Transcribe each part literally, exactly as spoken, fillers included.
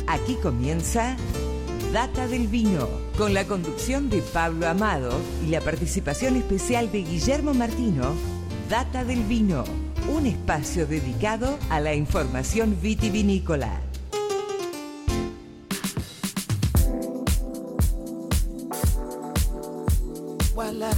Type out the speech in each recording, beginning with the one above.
Aquí comienza Data del Vino, con la conducción de Pablo Amado y la participación especial de Guillermo Martino. Data del Vino, un espacio dedicado a la información vitivinícola. Voilà.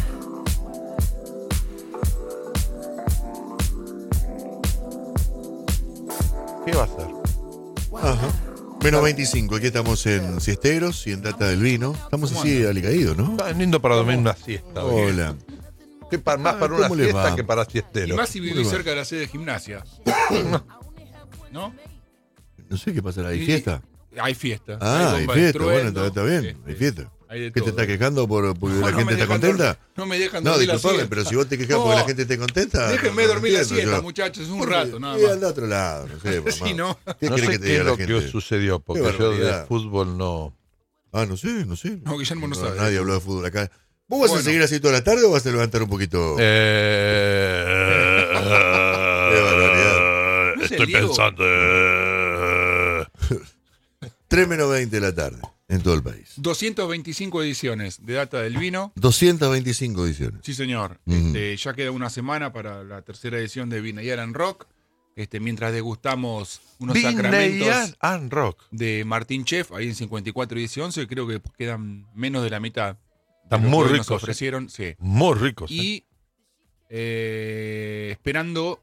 ¿Qué va a hacer? Ajá. Menos veinticinco, aquí estamos en Siesteros y en Data del Vino. Estamos así alicaídos, ¿no? Está lindo para dormir una siesta. hoy. Hola. ¿Qué pa- más Ah, para una ¿cómo le siesta va? que para Y siesteros. más si ¿Cómo vivís le va? cerca de la sede de gimnasia. ¿No? No sé qué pasará, ¿hay Y- fiesta? Hay fiesta. Ah, hay bomba de fiesta, bueno, estruendo, está, está bien, este, hay fiesta. hay de ¿Qué te todo. estás quejando por, porque No, la no gente me está dejan contenta? dormir- No me dejan No, dormir la disculpame, siesta. pero si vos te quejas No, porque la gente esté contenta. Déjenme no, no dormir la entiendo siesta, yo. muchachos, es un ¿Por rato, qué? nada Y más. anda a otro lado, no sé, mamá. Sí, ¿no? ¿Qué No querés sé que te qué diga es la lo que gente? sucedió, porque Qué yo de barbaridad. fútbol no. Ah, no sé, no sé. No, Guillermo no sabe. Nadie habló de fútbol acá. ¿Vos vas a Bueno. seguir así toda la tarde o vas a levantar un poquito? Eh, Qué barbaridad. No sé, Estoy Diego. pensando. eh, tres menos veinte de la tarde en todo el país. doscientas veinticinco ediciones de Data del Vino. doscientas veinticinco ediciones. Sí, señor. Ujú. Este, ya queda una semana para la tercera edición de Vineyard and Rock. Este, mientras degustamos unos Vineyard sacramentos and Rock. de Martín Chef, ahí en cincuenta y cuatro y once, creo que quedan menos de la mitad. de Están lo que muy hoy ricos, Nos ofrecieron, sí. Muy ricos. ¿eh? Y eh, esperando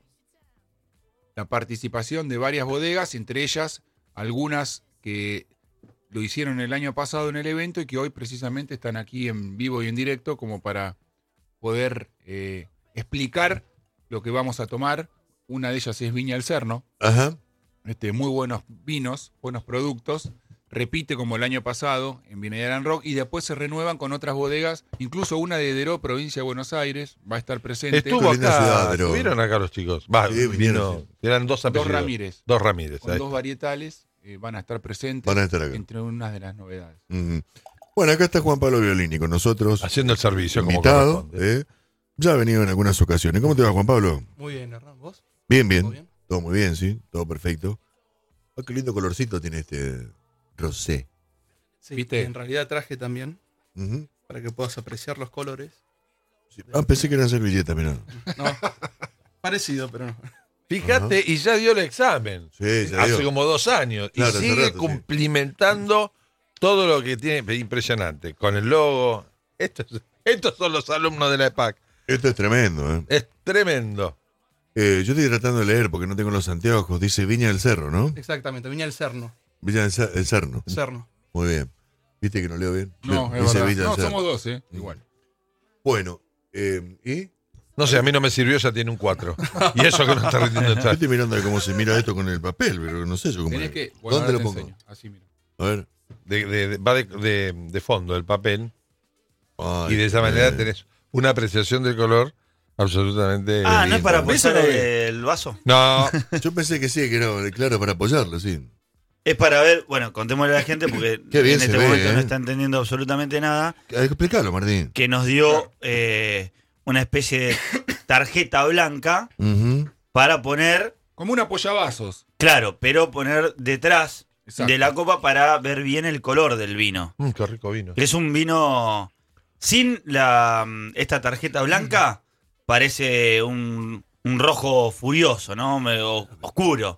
la participación de varias bodegas, entre ellas algunas que lo hicieron el año pasado en el evento y que hoy precisamente están aquí en vivo y en directo como para poder eh, explicar lo que vamos a tomar. Una de ellas es Viña del Serno, Ajá. este, muy buenos vinos, buenos productos. Repite como el año pasado en Vineyard and Rock y después se renuevan con otras bodegas, incluso una de Deró, provincia de Buenos Aires, va a estar presente. Estuvo Qué linda ciudad, acá. pero- Estuvieron acá los chicos. Va, Sí, vino- vinieron, eran dos Dos apellidos. Ramírez, Dos Ramírez. con ahí. dos varietales, eh, van a estar presentes Van a estar acá. entre unas de las novedades. Ujú. Bueno, acá está Juan Pablo Violini con nosotros. Haciendo el servicio como invitado. corresponde. ¿eh? Ya ha venido en algunas ocasiones. ¿Cómo te va, Juan Pablo? Muy bien, Hernán, ¿vos? Bien, bien. ¿Todo bien? Todo muy bien, sí. Todo perfecto. Ah, qué lindo colorcito tiene este rosé. Sí, ¿Viste? en realidad traje también Ujú. para que puedas apreciar los colores. Sí. Ah, pensé que eran servilletas, mirá. No, parecido, pero no. Fíjate, y ya dio el examen. Sí, ya Hace dio. como dos años. Claro, y hace sigue rato, sí. cumplimentando todo lo que tiene. Impresionante. Con el logo. Estos, estos son los alumnos de la E P A C. Esto es tremendo, ¿eh? Es tremendo. Eh, Yo estoy tratando de leer porque no tengo los anteojos. Dice Viña del Cerro, ¿no? Exactamente, Viña del Serno. Viña del Cer- el Cerno. Serno. Muy bien. ¿Viste que no leo bien? No, es Dice verdad. Viña del No, Cerno. somos dos, ¿eh? Igual. Bueno, eh, ¿y? No sé, a mí no me sirvió, ya tiene un cuatro. Y eso que no está rindiendo el Yo chat. estoy mirando cómo se mira esto con el papel, pero no sé yo cómo. Tenés que. Bueno, ¿Dónde ahora lo te pongo? enseño. Así, mira. A ver. De- de- de- va de, de- de fondo el papel. Ay, Y de esa eh, manera tenés una apreciación del color absolutamente. Ah, ¿no es para linda. Eso apoyar lo vi. el vaso? No, Yo pensé que sí, que era claro para apoyarlo, sí. Es para ver, bueno, contémosle a la gente porque Qué bien en se este ve, momento ¿eh? no está entendiendo absolutamente nada, Hay que explicarlo, Martín. que nos dio eh, una especie de tarjeta blanca Ujú. para poner, Como un apoyavasos. claro, pero poner detrás Exacto. de la copa para ver bien el color del vino. Mm, qué rico vino. Es un vino sin la esta tarjeta blanca, parece un, un rojo furioso, ¿no? Medio oscuro.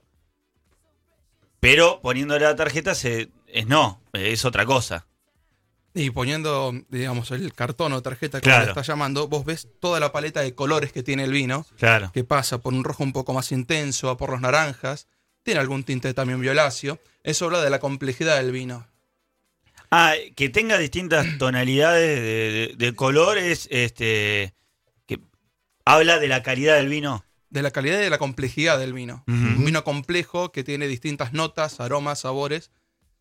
Pero poniéndole la tarjeta se, es no, es otra cosa. Y poniendo, digamos, el cartón o tarjeta, como Claro. le está llamando, vos ves toda la paleta de colores que tiene el vino, Claro. que pasa por un rojo un poco más intenso, a por los naranjas, tiene algún tinte también violáceo. Eso habla de la complejidad del vino. Ah, que tenga distintas tonalidades de, de- de colores, este, que habla de la calidad del vino. De la calidad y de la complejidad del vino. Ujú. Un vino complejo que tiene distintas notas, aromas, sabores.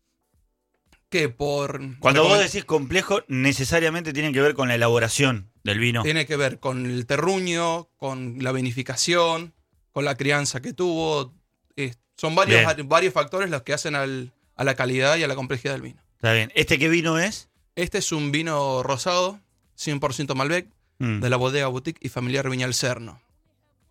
Que por. Cuando vos recomen- decís complejo, necesariamente tiene que ver con la elaboración del vino. Tiene que ver con el terruño, con la vinificación, con la crianza que tuvo. Eh, son varios, Bien. varios factores los que hacen al- a la calidad y a la complejidad del vino. Está bien. ¿Este qué vino es? Este es un vino rosado, cien por ciento Malbec, Mm. de la bodega Boutique y familiar Viña del Serno.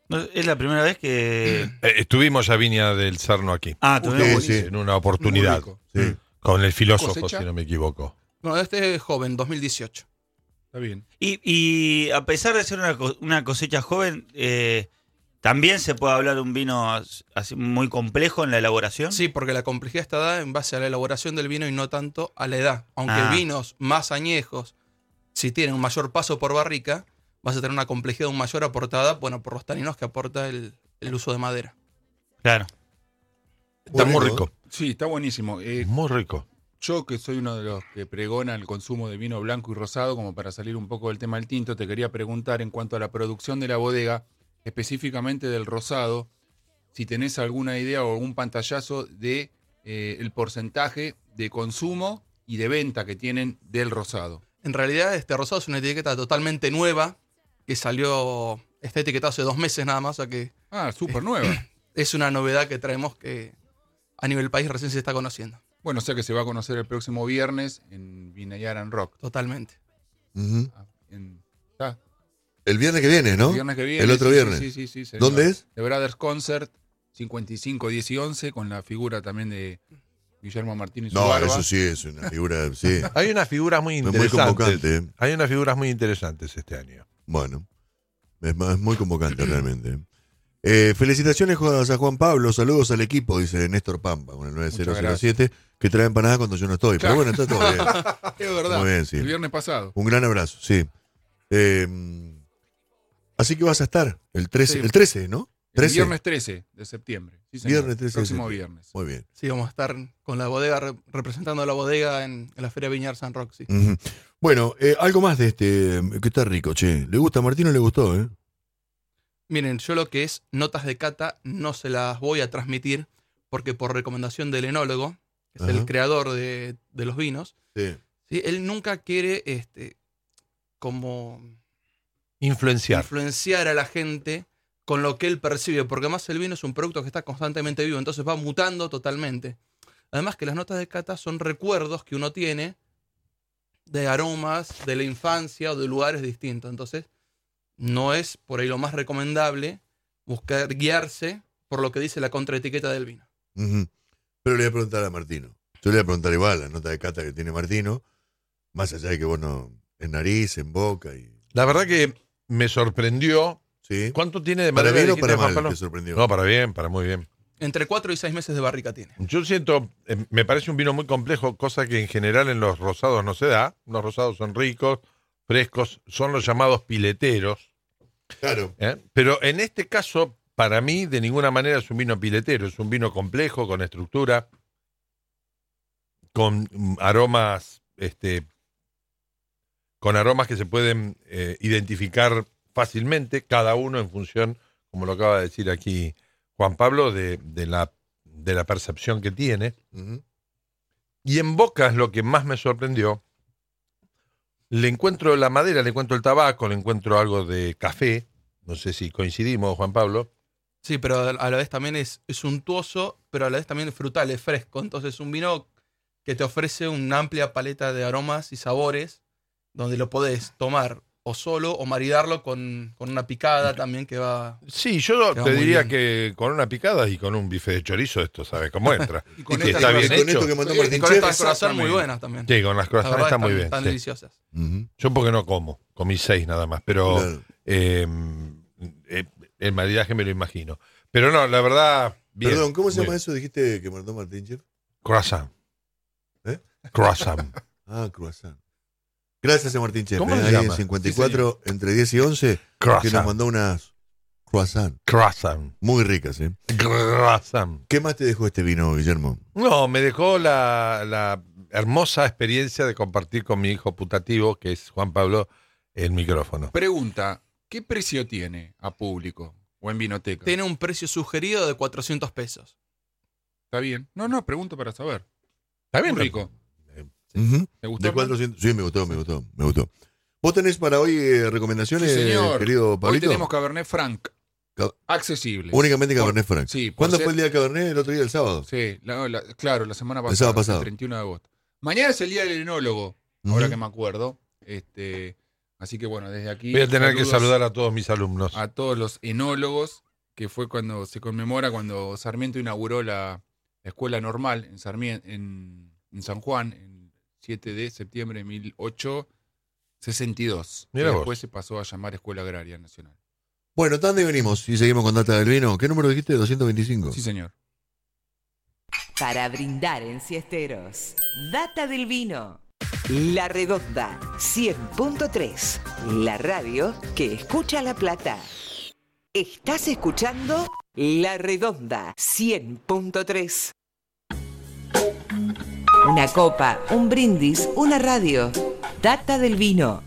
No, es la primera vez que... Eh, estuvimos ya Viña del Serno aquí. Ah, Sí, tuvimos... sí. En una oportunidad. Muy rico. Sí. Con el filósofo, ¿Cosecha? si no me equivoco. No, este es joven, dos mil dieciocho. Está bien. Y, y a pesar de ser una, co- una cosecha joven, eh, ¿también se puede hablar de un vino as- así muy complejo en la elaboración? Sí, porque la complejidad está dada en base a la elaboración del vino y no tanto a la edad. Aunque Ah. vinos más añejos, si tienen un mayor paso por barrica, vas a tener una complejidad aún mayor aportada, bueno, por los taninos que aporta el, el uso de madera. Claro. Está Muy muy rico. rico. Sí, está buenísimo. Eh, Muy rico. Yo, que soy uno de los que pregona el consumo de vino blanco y rosado, como para salir un poco del tema del tinto, te quería preguntar en cuanto a la producción de la bodega, específicamente del rosado, si tenés alguna idea o algún pantallazo de eh, el porcentaje de consumo y de venta que tienen del rosado. En realidad, este rosado es una etiqueta totalmente nueva, que salió, está etiquetado hace dos meses nada más, o sea que Ah, súper nueva. es una novedad que traemos que a nivel país recién se está conociendo. Bueno, o sea que se va a conocer el próximo viernes en Vinayaran Rock. Totalmente. Ujú. Ah, en- ¿está? El viernes que viene, ¿no? El viernes que viene. El otro sí, viernes. Sí, sí, sí, señor. ¿Dónde es? The Brothers Concert, cincuenta y cinco, diez y once, con la figura también de Guillermo Martín y su No, barba. eso sí es una figura, sí. Hay unas figuras muy Es muy interesantes. convocante, ¿eh? Hay unas figuras muy interesantes este año. Bueno, es, ma- es muy convocante realmente. Eh, felicitaciones a Juan Pablo, saludos al equipo, dice Néstor Pampa, con el nueve cero cero siete, que trae empanadas cuando yo no estoy. Pero bueno, está todo bien. Es verdad. Muy bien, sí. El viernes pasado. Un gran abrazo, sí. Eh, así que vas a estar el trece, Sí. el trece, ¿no? El trece. viernes trece de septiembre. Sí, señor. Viernes trece de Próximo septiembre. viernes. Muy bien. Sí, vamos a estar con la bodega, re- representando a la bodega en, en la Feria Viñar San Roque. Sí. Ujú. Bueno, eh, algo más de este, que está rico, che. ¿Le gusta a Martín o le gustó, eh? Miren, yo lo que es notas de cata no se las voy a transmitir porque por recomendación del enólogo, que es Ajá. el creador de, de los vinos, Sí. ¿sí? Él nunca quiere este, como Influenciar. influenciar a la gente con lo que él percibe, porque además el vino es un producto que está constantemente vivo, entonces va mutando totalmente. Además que las notas de cata son recuerdos que uno tiene de aromas de la infancia o de lugares distintos. Entonces, no es por ahí lo más recomendable buscar guiarse por lo que dice la contraetiqueta del vino. Ujú. Pero le voy a preguntar a Martino. Yo le voy a preguntar igual la nota de cata que tiene Martino, más allá de que, bueno, en nariz, en boca y... La verdad que me sorprendió. ¿Sí? ¿Cuánto tiene de ¿Para madera? bien o dijiste, para Juan mal Pablo? te sorprendió? No, para bien, para muy bien. Entre cuatro y seis meses de barrica tiene. Yo siento, eh, me parece un vino muy complejo, cosa que en general en los rosados no se da. Los rosados son ricos, frescos, son los llamados pileteros. Claro. ¿eh? Pero en este caso, para mí, de ninguna manera es un vino piletero. Es un vino complejo, con estructura, con mm, aromas, este, con aromas que se pueden eh, identificar fácilmente, cada uno en función, como lo acaba de decir aquí Juan Pablo, de, de la, de la percepción que tiene. Ujú. Y en boca es lo que más me sorprendió. Le encuentro la madera, le encuentro el tabaco, le encuentro algo de café. No sé si coincidimos, Juan Pablo. Sí, pero a la vez también es, es untuoso, pero a la vez también es frutal, es fresco. Entonces es un vino que te ofrece una amplia paleta de aromas y sabores, donde lo podés tomar o solo o maridarlo con, con una picada también que va... Sí, yo Queda te muy diría bien. que con una picada y con un bife de chorizo, esto sabe cómo entra. Y con Y que esta está Y bien con hecho. esto que mandó Sí, Martín Y con Chef, estas corazón exactamente. muy buenas también. Sí, con las La croissants verdad está están, muy bien. están sí. deliciosas. Ujú. Yo porque no como, comí seis nada más, pero Claro. eh, eh, el maridaje me lo imagino. Pero no, la verdad, bien. Perdón, ¿cómo se muy llama bien. eso? Dijiste que mandó Martín Chef. Croissant. ¿Eh? Croissant. Ah, croissant. Gracias a Martín Chef. ¿Cómo eh, se ahí llama? en cincuenta y cuatro, entre diez y once, que nos Croissant. mandó unas croissant Croissant. muy ricas, ¿eh? Croissant. ¿Qué más te dejó este vino, Guillermo? No, me dejó la, la hermosa experiencia de compartir con mi hijo putativo, que es Juan Pablo, el micrófono. Pregunta, ¿qué precio tiene a público o en vinoteca? Tiene un precio sugerido de cuatrocientos pesos. ¿Está bien? No, no, pregunto para saber. ¿Está bien? Muy rico. Ujú. ¿Te gustó? De Hernán? cuatrocientos. Sí, me gustó, me gustó, me gustó. ¿Vos tenés para hoy eh, recomendaciones, Sí, señor. querido Hoy Pablito? tenemos Cabernet Franc. Ca- Accesible. Únicamente Por- Cabernet Franc. Sí, por ¿Cuándo ser- fue el día de Cabernet? El otro día, el sábado. Sí, la- la- claro, la semana pasada. El sábado pasado. El treinta y uno de agosto. Mañana es el día del enólogo, Ujú. ahora que me acuerdo. Este, Así que bueno, desde aquí... Voy a tener que saludos saludar a todos mis alumnos. a todos los enólogos, que fue cuando se conmemora, cuando Sarmiento inauguró la, la escuela normal en, Sarmien- en, en San Juan, el siete de septiembre de mil ochocientos sesenta y dos. Mirá que vos. después se pasó a llamar Escuela Agraria Nacional. Bueno, tanda y venimos y seguimos con Data del Vino. ¿Qué número dijiste? doscientos veinticinco. Sí, señor. Para brindar en Siesteros. Data del Vino. La Redonda cien punto tres. La radio que escucha La Plata. Estás escuchando La Redonda cien punto tres. Una copa, un brindis, una radio. Data del Vino.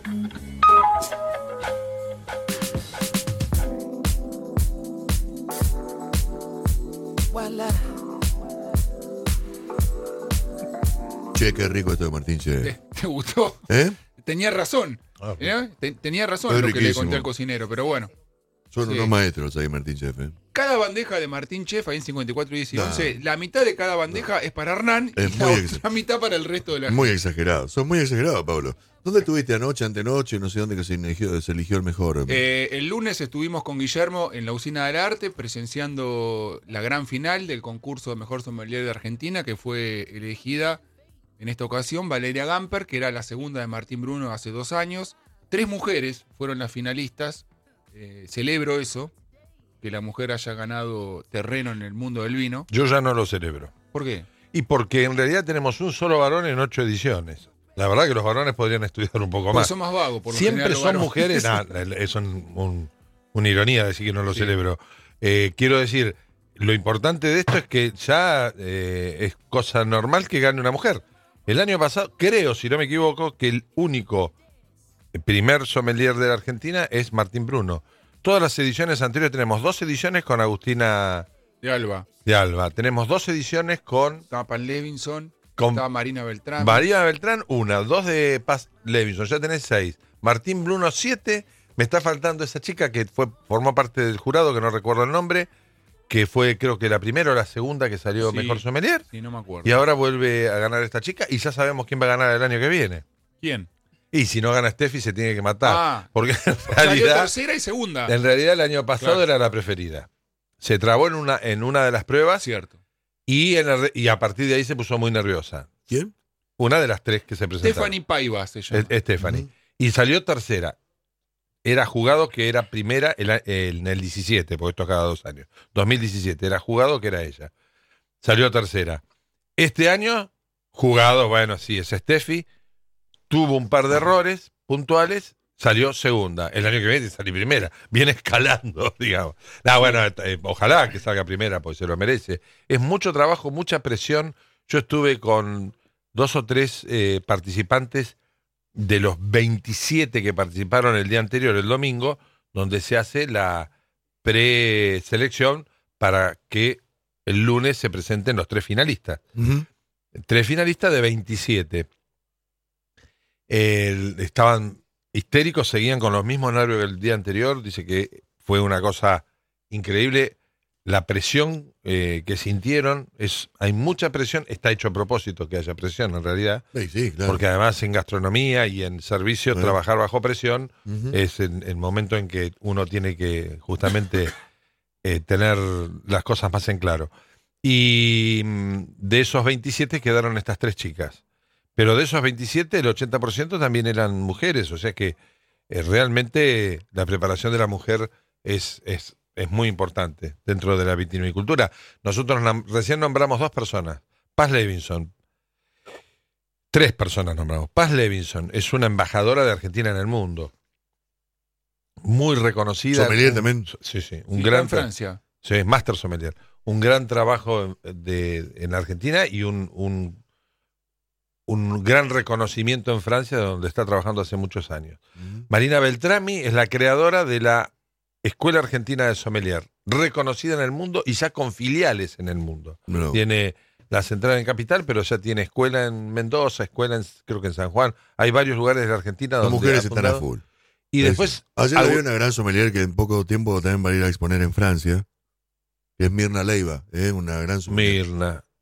Che, qué rico esto de Martín Che. ¿Te, te gustó? ¿Eh? Tenía razón. Ah, ¿eh? Te- tenía razón Es lo que le riquísimo. conté al cocinero, pero bueno. Son Sí. unos maestros ahí, Martín Chef. ¿eh? Cada bandeja de Martín Chef, ahí en cincuenta y cuatro, diez y No. once, la mitad de cada bandeja es para Hernán Es y la muy otra ex- mitad para el resto de la Muy exagerado. Son muy exagerados, Pablo. ¿Dónde estuviste anoche, antenoche? No sé dónde que se eligió, se eligió el mejor. Eh, el lunes estuvimos con Guillermo en la Usina del Arte presenciando la gran final del concurso de Mejor Sommelier de Argentina, que fue elegida en esta ocasión Valeria Gamper, que era la segunda de Martín Bruno hace dos años. Tres mujeres fueron las finalistas. Eh, celebro eso, que la mujer haya ganado terreno en el mundo del vino. Yo ya no lo celebro. ¿Por qué? Y porque en realidad tenemos un solo varón en ocho ediciones. La verdad que los varones podrían estudiar un poco Porque más. son más vagos, por lo Siempre general, los son varones. mujeres. Nah, es un- un- una ironía decir que no lo Sí. celebro. Eh, quiero decir, lo importante de esto es que ya eh, es cosa normal que gane una mujer. El año pasado, creo, si no me equivoco, que el único primer sommelier de la Argentina es Martín Bruno. Todas las ediciones anteriores tenemos dos ediciones con Agustina De Alba. de Alba. Tenemos dos ediciones con Estaba Pan Levinson, Con- estaba Marina Beltrán. María Beltrán, una, dos de Paz Levinson, ya tenés seis. Martín Bruno, siete. Me está faltando esa chica que fue formó parte del jurado, que no recuerdo el nombre, que fue creo que la primera o la segunda que salió Sí. mejor sommelier. Sí, no me acuerdo. Y ahora vuelve a ganar esta chica y ya sabemos quién va a ganar el año que viene. ¿Quién? Y si no gana Steffi se tiene que matar. Ah. Porque en Salió realidad, tercera y segunda. en realidad el año pasado Claro. era la preferida. Se trabó en una, en una de las pruebas Cierto. y, en el re- y a partir de ahí se puso muy nerviosa. ¿Quién? Una de las tres que se presentaron. Stephanie Paiva se llama. Es- Stephanie. Ujú. Y salió tercera. Era jugado que era primera el a- el- en el diecisiete, porque esto cada dos años. dos mil diecisiete, era jugado que era ella. Salió tercera. Este año, jugado, bueno, sí, es Steffi. Tuvo un par de errores puntuales, salió segunda. El año que viene salí primera. Viene escalando, digamos. No, bueno, eh, ojalá que salga primera, porque se lo merece. Es mucho trabajo, mucha presión. Yo estuve con dos o tres eh, participantes de los veintisiete que participaron el día anterior, el domingo, donde se hace la preselección para que el lunes se presenten los tres finalistas. Ujú. Tres finalistas de veintisiete. El- estaban histéricos, seguían con los mismos nervios que el día anterior. Dice que fue una cosa increíble. La presión eh, que sintieron, es, hay mucha presión, está hecho a propósito que haya presión en realidad, Sí, sí, claro. porque además en gastronomía y en servicio Bueno. trabajar bajo presión Ujú. es el, el momento en que uno tiene que justamente eh, tener las cosas más en claro. Y mm, de esos veintisiete quedaron estas tres chicas. Pero de esos veintisiete, el ochenta por ciento también eran mujeres. O sea que eh, realmente la preparación de la mujer es, es, es muy importante dentro de la vitivinicultura. Nosotros nam- recién nombramos dos personas. Paz Levinson. Tres personas nombramos. Paz Levinson es una embajadora de Argentina en el mundo. Muy reconocida. Sommelier Un- también. Sí, sí. Sí, Un está gran en Francia. Sí, es Master Sommelier. Un gran trabajo de, en Argentina y un, un, un gran reconocimiento en Francia, donde está trabajando hace muchos años. Ujú. Marina Beltrami es la creadora de la Escuela Argentina de Sommelier, reconocida en el mundo y ya con filiales en el mundo. No. Tiene la central en Capital, pero ya tiene escuela en Mendoza, escuela en, creo que en San Juan. Hay varios lugares de la Argentina Las donde mujeres ha están a fundado. full. Y Es- después, Ayer algo- había una gran sommelier que en poco tiempo también va a ir a exponer en Francia, que es Mirna Leiva, ¿eh? Una gran sommelier. Mirna.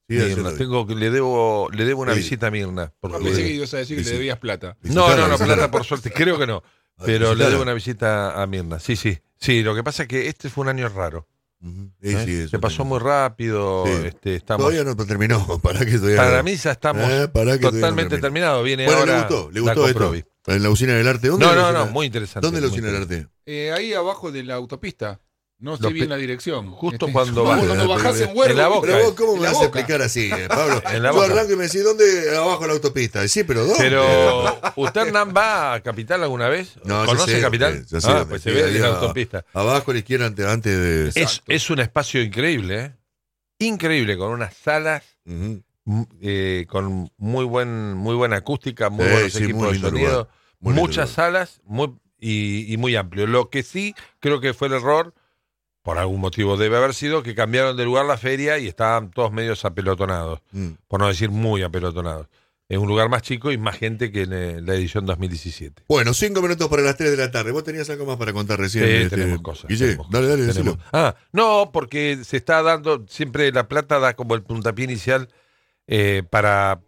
Sí, Mirna, ayer lo vi. tengo que le debo le debo una Sí. visita a Mirna. porque- Ah, pensé que ibas a decir que Sí, le sí. debías plata. No, no, Visitala, no, visitala. plata por suerte, creo que no. Pero le Visitala. debo una visita a Mirna. Sí, sí. Sí, lo que pasa es que este fue un año raro. Ujú. Sí, ¿eh? sí, eso Se pasó también. muy rápido. Sí. Este, estamos, Todavía no terminó. ¿Para que todavía para no? mí ya estamos Eh, pará que todavía no totalmente termina. terminados. Viene Bueno, ahora le gustó, le la gustó esto. Comprovi. En la usina del arte. ¿Dónde No, es la no, usina? no, muy interesante. ¿Dónde es la muy usina del interesante. arte? Eh, ahí abajo de la autopista. No sé Los bien pe- la dirección. Justo Este, cuando cuando bajás- bajás en en Huergo. la Boca. Pero vos, ¿cómo En me la vas a Boca. explicar así, eh, Pablo? En la Yo Boca. arranco y me decís, ¿dónde? Abajo de la autopista. Sí, pero ¿dónde? Pero, ¿usted, Hernán, va a Capital alguna vez? No, ya ¿Conoce sé, Capital? ya sé ah, dónde. pues Sí, se ve ahí en la a- autopista. Abajo a la izquierda, antes, antes de... Es, Exacto. es un espacio increíble, ¿eh? Increíble, con unas salas Ujú. m- eh, con muy buen muy buena acústica, muy Sí, buenos sí, equipos muy de lindo sonido, lugar, muy lindo muchas lugar. salas muy, y, y muy amplio. Lo que sí creo que fue el error, por algún motivo debe haber sido, que cambiaron de lugar la feria y estaban todos medios apelotonados, Mm. por no decir muy apelotonados. Es un lugar más chico y más gente que en eh, la edición dos mil diecisiete. Bueno, cinco minutos para las tres de la tarde. ¿Vos tenías algo más para contar recién? Sí, este, tenemos cosas. Guille, tenemos dale, dale, cosas, decilo. tenemos- Ah, no, porque se está dando, siempre La Plata da como el puntapié inicial eh, para,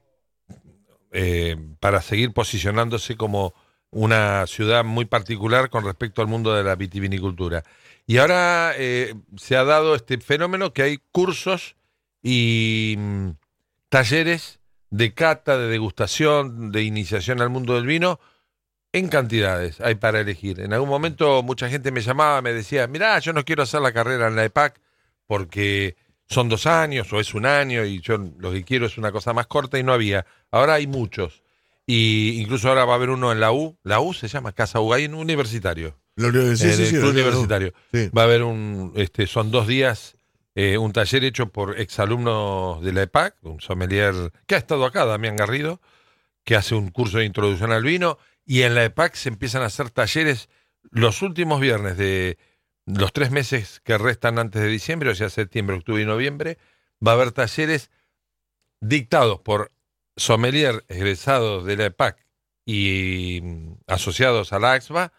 eh, para seguir posicionándose como una ciudad muy particular con respecto al mundo de la vitivinicultura. Y ahora eh, se ha dado este fenómeno que hay cursos y mm, talleres de cata, de degustación, de iniciación al mundo del vino, en cantidades hay para elegir. En algún momento mucha gente me llamaba, me decía, mirá, yo no quiero hacer la carrera en la E P A C porque son dos años o es un año y yo lo que quiero es una cosa más corta y no había. Ahora hay muchos. Y incluso ahora va a haber uno en la U, la U se llama Casa U, hay un universitario, Lo- lo- sí, en sí, el sí, club lo- lo- universitario. sí. Va a haber un, este, son dos días, eh, un taller hecho por exalumnos de la E P A C, un sommelier que ha estado acá, Damián Garrido, que hace un curso de introducción al vino, y en la E P A C se empiezan a hacer talleres los últimos viernes de los tres meses que restan antes de diciembre, o sea, septiembre, octubre y noviembre, va a haber talleres dictados por sommelier egresados de la E P A C y mm, asociados a la A X B A,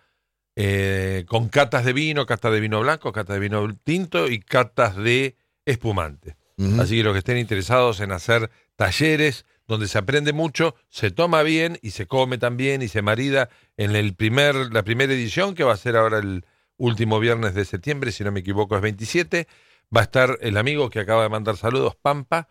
eh, con catas de vino, catas de vino blanco, catas de vino tinto y catas de espumante. Ujú. Así que los que estén interesados en hacer talleres donde se aprende mucho, se toma bien y se come también y se marida en el primer, la primera edición, que va a ser ahora el último viernes de septiembre, si no me equivoco es veintisiete, va a estar el amigo que acaba de mandar saludos, Pampa,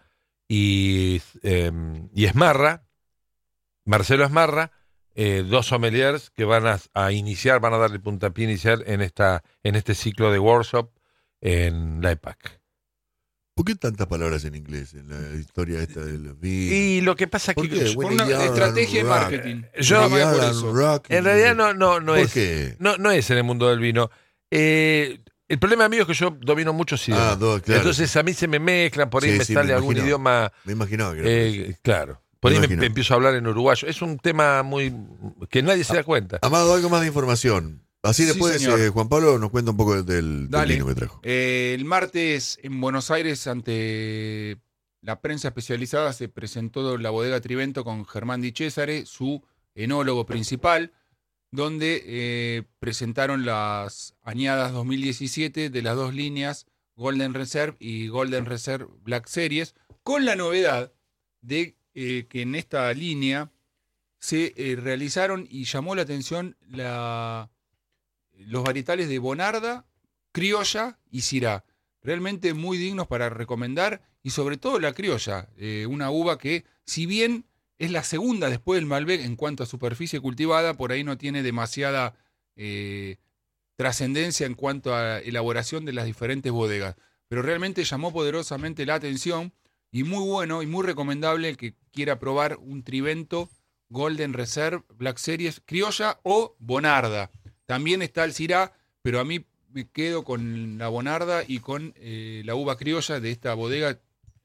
y, eh, y Esmarra, Marcelo Esmarra, eh, dos sommeliers que van a, a iniciar, van a dar el puntapié inicial en, esta, en este ciclo de workshop en la E P A C. ¿Por qué tantas palabras en inglés en la historia esta de los vinos? Y lo que pasa es ¿Por que qué? yo- Por Willy una Allen estrategia de Rock. marketing. Yo- Nada más Willy por Allen eso. Rock. en realidad no, no, no ¿Por es. qué? No, no es en el mundo del vino. Eh, el problema mío es que yo domino muchos idiomas. Ah, dos, claro. Entonces a mí se me mezclan, por ahí Sí, me sí, sale me algún imagino. idioma. Me imaginaba que era eh, claro. Por Me ahí me, imagino. me empiezo a hablar en uruguayo. Es un tema muy. que nadie se da cuenta. Amado, algo más de información. Así Sí, después, señor. eh, Juan Pablo nos cuenta un poco del, del Dale. vino que trajo. Eh, el martes en Buenos Aires, ante la prensa especializada, se presentó la bodega Trivento con Germán Di Cesare, su enólogo principal, donde eh, presentaron las añadas dos mil diecisiete de las dos líneas Golden Reserve y Golden Reserve Black Series, con la novedad de eh, que en esta línea se eh, realizaron y llamó la atención la, los varietales de Bonarda, Criolla y Syrah. Realmente muy dignos para recomendar, y sobre todo la Criolla, eh, una uva que, si bien es la segunda después del Malbec en cuanto a superficie cultivada, por ahí no tiene demasiada eh, trascendencia en cuanto a elaboración de las diferentes bodegas, pero realmente llamó poderosamente la atención, y muy bueno y muy recomendable el que quiera probar un Trivento Golden Reserve Black Series Criolla o Bonarda. También está el Syrah, pero a mí me quedo con la Bonarda y con eh, la uva criolla de esta bodega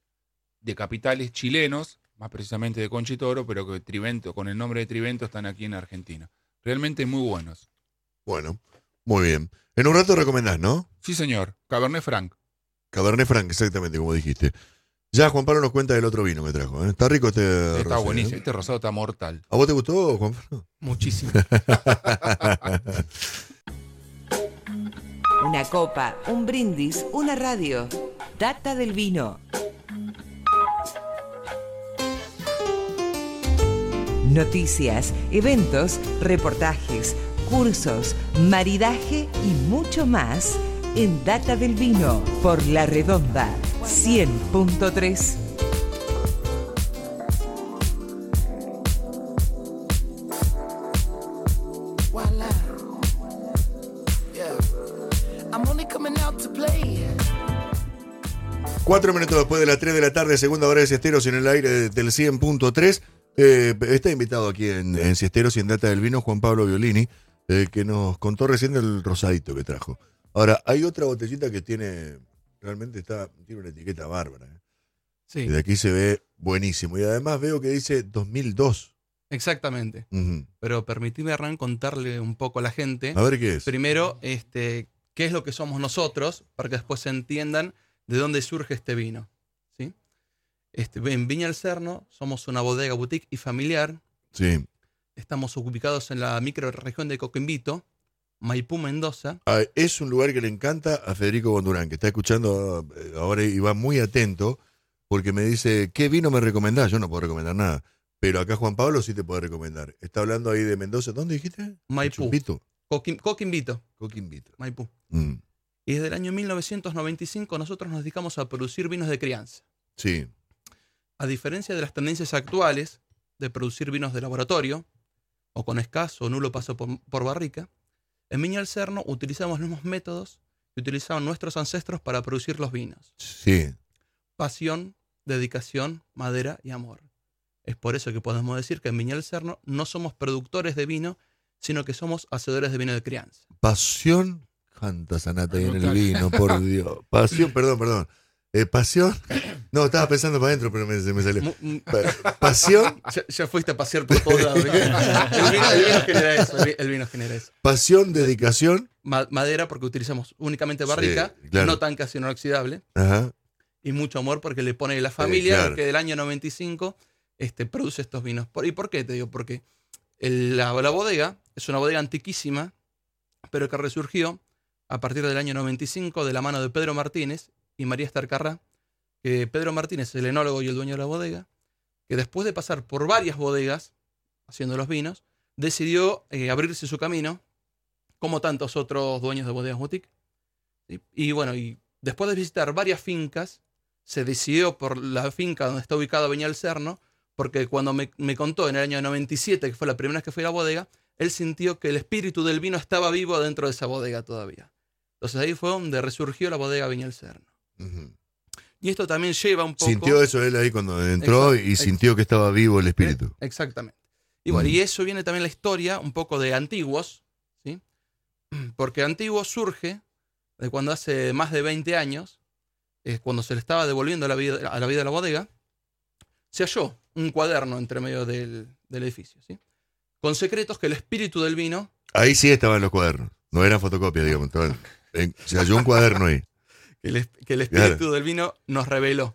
de capitales chilenos, más precisamente de Conchitoro, pero que Trivento, con el nombre de Trivento, están aquí en Argentina. Realmente muy buenos. Bueno, muy bien. En un rato recomendás, ¿no? Sí, señor. Cabernet Franc. Cabernet Franc, exactamente como dijiste. Ya Juan Pablo nos cuenta del otro vino que trajo. ¿eh? Está rico este Está rosé, buenísimo. ¿eh? Este rosado está mortal. ¿A vos te gustó, Juan Pablo? Muchísimo. Una copa, un brindis, una radio. Data del vino. noticias, eventos, reportajes, cursos, maridaje y mucho más en Data del Vino por La Redonda cien punto tres. Cuatro minutos después de las tres de la tarde, segunda hora de Siesteros en el aire del cien punto tres. Eh, está invitado aquí en, en Siesteros y en Data del Vino Juan Pablo Violini, eh, que nos contó recién el rosadito que trajo. Ahora, hay otra botellita que tiene, realmente está, tiene una etiqueta bárbara. ¿eh? Sí. Y de aquí se ve buenísimo. Y además veo que dice dos mil dos. Exactamente. Uh-huh. Pero permitime, Hernán, contarle un poco a la gente. A ver qué es. Primero, este, qué es lo que somos nosotros, para que después se entiendan de dónde surge este vino. ¿Sí? Este, en Viña El Serno somos una bodega boutique y familiar. Sí. Estamos ubicados en la microrregión de Coquimbo, Maipú, Mendoza. Ah, es un lugar que le encanta a Federico Bondurán, que está escuchando ahora y va muy atento, porque me dice, ¿qué vino me recomendás? Yo no puedo recomendar nada. Pero acá Juan Pablo sí te puede recomendar. Está hablando ahí de Mendoza. ¿Dónde dijiste? Maipú. Chumbito. Coquim- Coquimbo, Coquimbito. Maipú. Mm. Y desde el año mil novecientos noventa y cinco nosotros nos dedicamos a producir vinos de crianza. Sí. A diferencia de las tendencias actuales de producir vinos de laboratorio, o con escaso o nulo paso por, por barrica, en Viña El Serno utilizamos los mismos métodos que utilizaban nuestros ancestros para producir los vinos. Sí. Pasión, dedicación, madera y amor. Es por eso que podemos decir que en Viña El Serno no somos productores de vino, sino que somos hacedores de vino de crianza. Pasión. Canta Sanata ahí en el vino, por Dios. Pasión, perdón, perdón. Eh, pasión. No, estaba pensando para adentro, pero me, me salió. Mu- mu- Pa- pasión. Ya, ya fuiste a pasear por todos lados. ¿eh? El vino, el vino genera eso. El, vi- el vino genera eso. Pasión, dedicación. Ma- madera, porque utilizamos únicamente barrica, Sí, claro. no tan casi inoxidable. Ajá. Y mucho amor porque le pone la familia, claro. que del año noventa y cinco este, produce estos vinos. Por- ¿Y por qué te digo? Porque el- la, la bodega es una bodega antiquísima, pero que resurgió a partir del año noventa y cinco de la mano de Pedro Martínez y María Esther Carrá, que Pedro Martínez es el enólogo y el dueño de la bodega, que después de pasar por varias bodegas haciendo los vinos, decidió eh, abrirse su camino, como tantos otros dueños de bodegas boutique. ¿Sí? Y bueno, y después de visitar varias fincas, se decidió por la finca donde está ubicado Viña El Serno, porque cuando me, me contó en el año noventa y siete, que fue la primera vez que fui a la bodega, él sintió que el espíritu del vino estaba vivo dentro de esa bodega todavía. Entonces ahí fue donde resurgió la bodega Viña El Serno. Uh-huh. Y esto también lleva un poco... Sintió eso él ahí cuando entró Exacto, y sintió que estaba vivo el espíritu. Exactamente. Y bueno, Mm. y eso viene también la historia un poco de Antiguos, ¿sí? Porque Antiguos surge de cuando hace más de veinte años, eh, cuando se le estaba devolviendo a la vida, a la vida de la bodega, se halló un cuaderno entre medio del, del edificio, ¿sí? Con secretos que el espíritu del vino... Ahí sí estaban los cuadernos. No eran fotocopias, digamos. estaban- en- se halló un cuaderno ahí. que el, que el espíritu Claro. del vino nos reveló.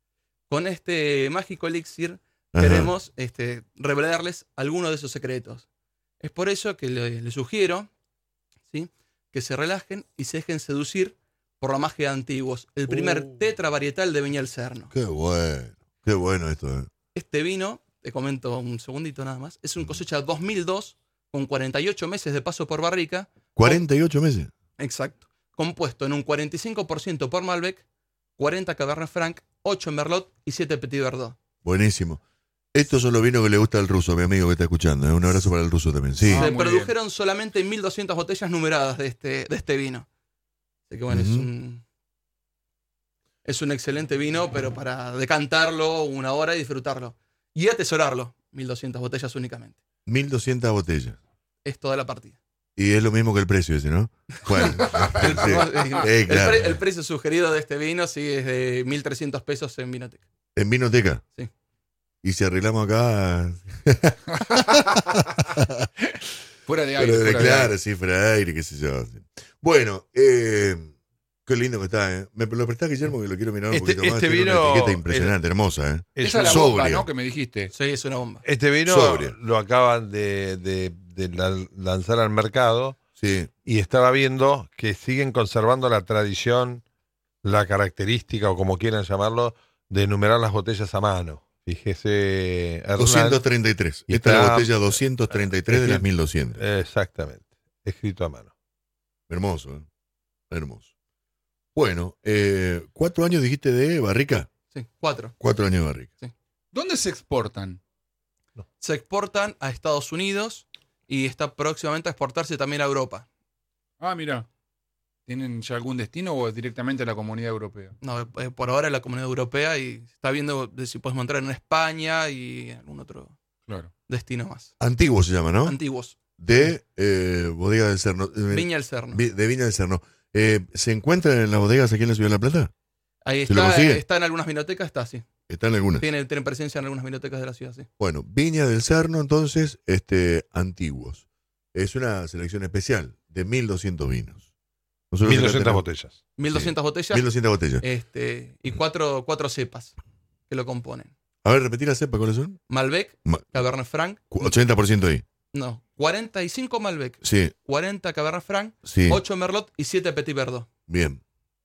Con este mágico elixir Ajá. queremos este, revelarles algunos de esos secretos. Es por eso que les le sugiero, ¿sí?, que se relajen y se dejen seducir por la magia de Antiguos, el primer Oh. tetra varietal de Viña El Serno. Qué bueno. Qué bueno esto. ¿eh? Este vino, te comento un segundito nada más, es un cosecha dos mil dos con cuarenta y ocho meses de paso por barrica. cuarenta y ocho meses. Exacto. Compuesto en un cuarenta y cinco por ciento por Malbec, cuarenta Cabernet Franc, ocho Merlot y siete Petit Verdot. Buenísimo. Estos son los vinos que le gusta al ruso, mi amigo que está escuchando. ¿eh? Un abrazo para el ruso también. Sí. Ah, Se muy produjeron solamente mil doscientas botellas numeradas de este, de este vino. Así que bueno, es Ujú. un es un excelente vino, pero para decantarlo una hora y disfrutarlo. Y atesorarlo. mil doscientas botellas únicamente. mil doscientas botellas. Es toda la partida. Y es lo mismo que el precio ese, ¿no? ¿Cuál? El, Sí. el Eh, claro. pre- el precio sugerido de este vino sí es de mil trescientos pesos en Vinoteca. En Vinoteca. Sí. Y si arreglamos acá. Fuera de aire. Pero, fuera de claro, aire. sí, fuera de aire, qué sé yo. Bueno, eh, qué lindo que está, ¿eh? ¿Me lo prestás, Guillermo, que lo quiero mirar un Este- poquito más? este Tiene vino- una etiqueta impresionante, hermosa, ¿eh? Es Esa es la sobria. bomba, ¿no? Que me dijiste. Sí, es una bomba. Este vino Sobria. lo acaban de, de- de la- lanzar al mercado Sí. y estaba viendo que siguen conservando la tradición, la característica o como quieran llamarlo, de enumerar las botellas a mano. Fíjese, Hernán. doscientos treinta y tres. Y Esta es la está- botella doscientos treinta y tres de eh, las mil doscientos. Exactamente. Escrito a mano. Hermoso, ¿eh? Hermoso. Bueno, eh, ¿cuatro años dijiste de barrica? Sí, cuatro. Cuatro años de barrica. ¿Dónde se exportan? Se exportan a Estados Unidos y está próximamente a exportarse también a Europa. Ah, mira. ¿Tienen ya algún destino o directamente a la Comunidad Europea? No, eh, por ahora en la Comunidad Europea y se está viendo de si podemos entrar en España y algún otro Claro. destino más. Antiguo se llama, ¿no? Antiguos. De eh, Bodega del Cerno. Eh, Viña del Cerno. Vi- De Viña del Cerno. Eh, ¿Se encuentran en las bodegas aquí en la Ciudad de La Plata? Ahí ¿Se lo está, consigue? está en algunas vinotecas, está así. Están algunas. Tiene, tiene presencia en algunas vinotecas de la ciudad, sí. Bueno, Viña del Cerno, entonces, este, antiguos. Es una selección especial de mil doscientos vinos. Nosotros mil acá doscientas tenemos botellas. mil doscientas botellas mil doscientas botellas. este, y cuatro, cuatro cepas que lo componen. A ver, repetir la cepa, ¿cuáles son? Malbec, Ma- Cabernet Franc, cu- ochenta por ciento ahí. no, cuarenta y cinco Malbec, Sí, cuarenta Cabernet Franc, sí. ocho Merlot y siete Petit Verdot. Bien.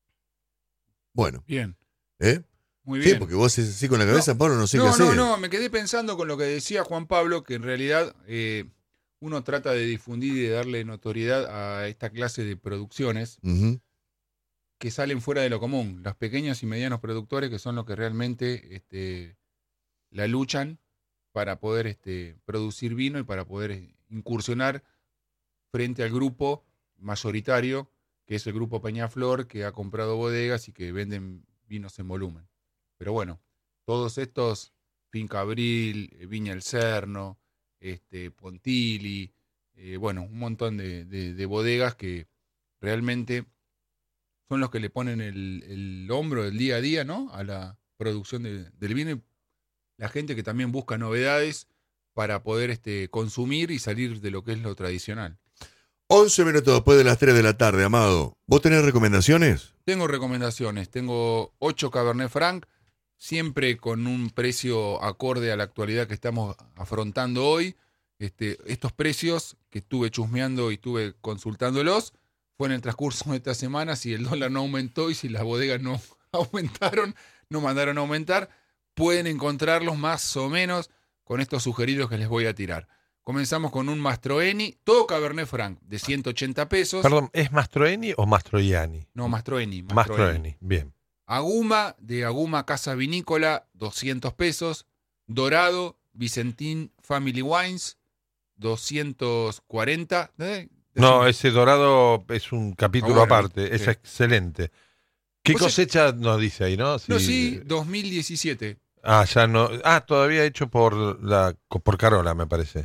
Bueno, Bien. ¿eh? Muy Sí, bien. porque vos así con la cabeza, Pablo, no sé qué No, hacer. no, no, me quedé pensando con lo que decía Juan Pablo, que en realidad eh, uno trata de difundir y de darle notoriedad a esta clase de producciones Ujú. que salen fuera de lo común. Los pequeños y medianos productores que son los que realmente este, la luchan para poder este, producir vino y para poder eh, incursionar frente al grupo mayoritario, que es el grupo Peñaflor, que ha comprado bodegas y que venden vinos en volumen. Pero bueno, todos estos, Finca Abril, eh, Viña El Cerno, este, Pontilli, eh, bueno, un montón de, de- de bodegas que realmente son los que le ponen el, el hombro del día a día, ¿no? A la producción de- del vino y la gente que también busca novedades para poder este, consumir y salir de lo que es lo tradicional. once minutos después de las tres de la tarde, Amado. ¿Vos tenés recomendaciones? Tengo recomendaciones, tengo ocho Cabernet Franc, siempre con un precio acorde a la actualidad que estamos afrontando hoy. Este, estos precios que estuve chusmeando y estuve consultándolos fue en el transcurso de esta semana. Si el dólar no aumentó y si las bodegas no aumentaron, no mandaron a aumentar, pueden encontrarlos más o menos con estos sugeridos que les voy a tirar. Comenzamos con un Mastroeni, todo Cabernet Franc, de ciento ochenta pesos. Perdón, ¿es Mastroeni o Mastroianni? No, Mastroeni. Mastroeni, bien. Aguma, de Aguma Casa Vinícola, doscientos pesos. Dorado, Vicentín Family Wines, doscientos cuarenta. ¿Eh? No, ese dorado es un capítulo Ah, bueno, aparte, es sí. excelente. ¿Qué O sea- cosecha nos dice ahí, no? No, Si- sí, dos mil diecisiete. Ah, ya no. Ah, todavía hecho por la por Carola, me parece.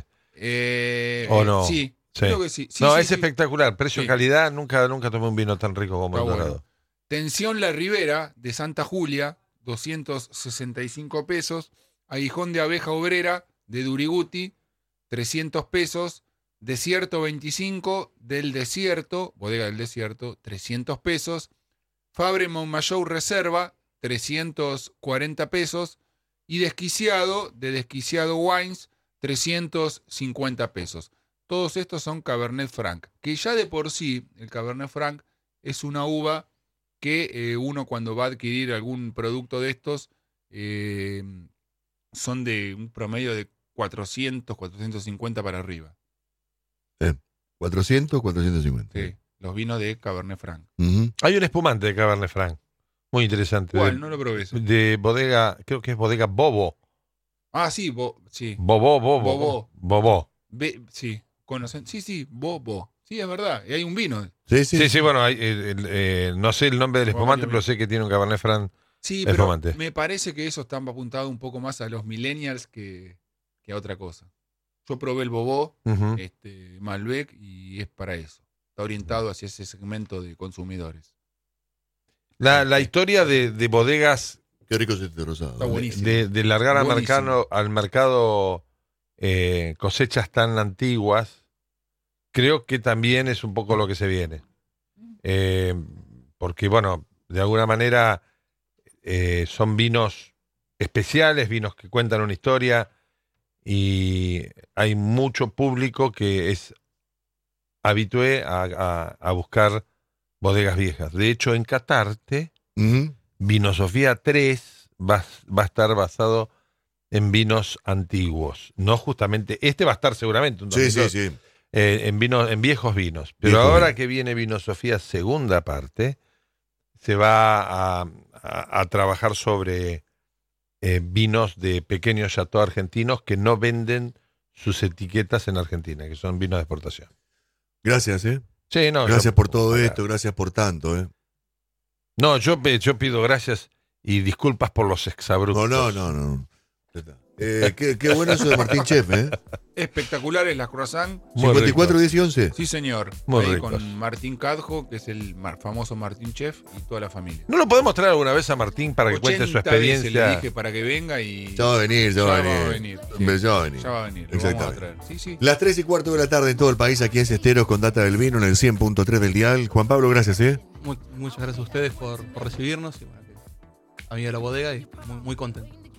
Eh, ¿O no? Sí, Sí. creo que sí. Sí, no, sí, es sí. espectacular. Sí. Precio-calidad, nunca, nunca tomé un vino tan rico como Está el bueno. dorado. Tensión La Ribera, de Santa Julia, doscientos sesenta y cinco pesos. Aguijón de Abeja Obrera, de Duriguti, trescientos pesos. Desierto veinticinco, del Desierto, Bodega del Desierto, trescientos pesos. Fabre Montmayou Reserva, trescientos cuarenta pesos. Y Desquiciado, de Desquiciado Wines, trescientos cincuenta pesos. Todos estos son Cabernet Franc, que ya de por sí el Cabernet Franc es una uva que eh, uno cuando va a adquirir algún producto de estos eh, son de un promedio de cuatrocientos, cuatrocientos cincuenta para arriba. cuatrocientos, cuatrocientos cincuenta. Sí, los vinos de Cabernet Franc. Ujú. Hay un espumante de Cabernet Franc, muy interesante. ¿Cuál? De, No lo probé ese. de bodega, creo que es bodega Bobo. Ah, sí, bo, sí. Bobo, Bobo. Bobo. Bobo. Be- sí, conocen. Sí, sí, Bobo. Sí, es verdad. Y hay un vino. Sí, sí. Sí, sí, bueno, hay, eh, el- eh, no sé el nombre del Bueno, espumante, yo pero vi. sé que tiene un Cabernet Franc. Sí, Es pero fumante. me parece que eso está apuntado un poco más a los millennials que, que a otra cosa. Yo probé el Bobó, Ujú. este, Malbec, y es para eso. Está orientado hacia ese segmento de consumidores. La, la historia de, de bodegas Qué rico es este rosado. Está ¿eh? buenísimo. de, de largar al Buenísimo. mercado, al mercado eh, cosechas tan antiguas, creo que también es un poco lo que se viene. Eh, porque, bueno, de alguna manera eh, son vinos especiales, vinos que cuentan una historia y hay mucho público que es habitué a, a- a buscar bodegas viejas. De hecho, en Catarte, Ujú. Vinosofía tres va, va a estar basado en vinos antiguos. No justamente, este va a estar seguramente un Sí, sí, dos mil dos, sí. eh, en, vinos, en viejos vinos. Pero Viejos ahora vinos. que viene Vinosofía segunda parte, se va a, a- a trabajar sobre eh, vinos de pequeños chateaux argentinos que no venden sus etiquetas en Argentina, que son vinos de exportación. Gracias, ¿eh? Sí, no, Gracias yo- por todo ojalá. esto, gracias por tanto, ¿eh? No, yo, pe- yo pido gracias y disculpas por los exabruptos. No, no, no, no. Ya está. Eh, qué, qué bueno eso de Martín Chef, ¿eh? Espectaculares las croissants. Muy cincuenta y cuatro, ricos. diez y once. Sí, señor. Muy Ahí ricos. con Martín Cadjo, que es el mar- famoso Martín Chef, y toda la familia. ¿No lo podemos traer alguna vez a Martín para que cuente su ochenta veces experiencia? le dije para que venga y. Ya va a venir, ya, va a venir. venir. sí. Ya va a venir. Ya va a venir. Lo vamos a Exactamente. traer. Sí, sí. Las tres y cuarto de la tarde en todo el país, aquí en Cesteros con Data del Vino en el cien punto tres del dial. Juan Pablo, gracias, ¿eh? Mu- muchas gracias a ustedes por, por recibirnos y bueno, que- a mí de la bodega y muy, muy contento.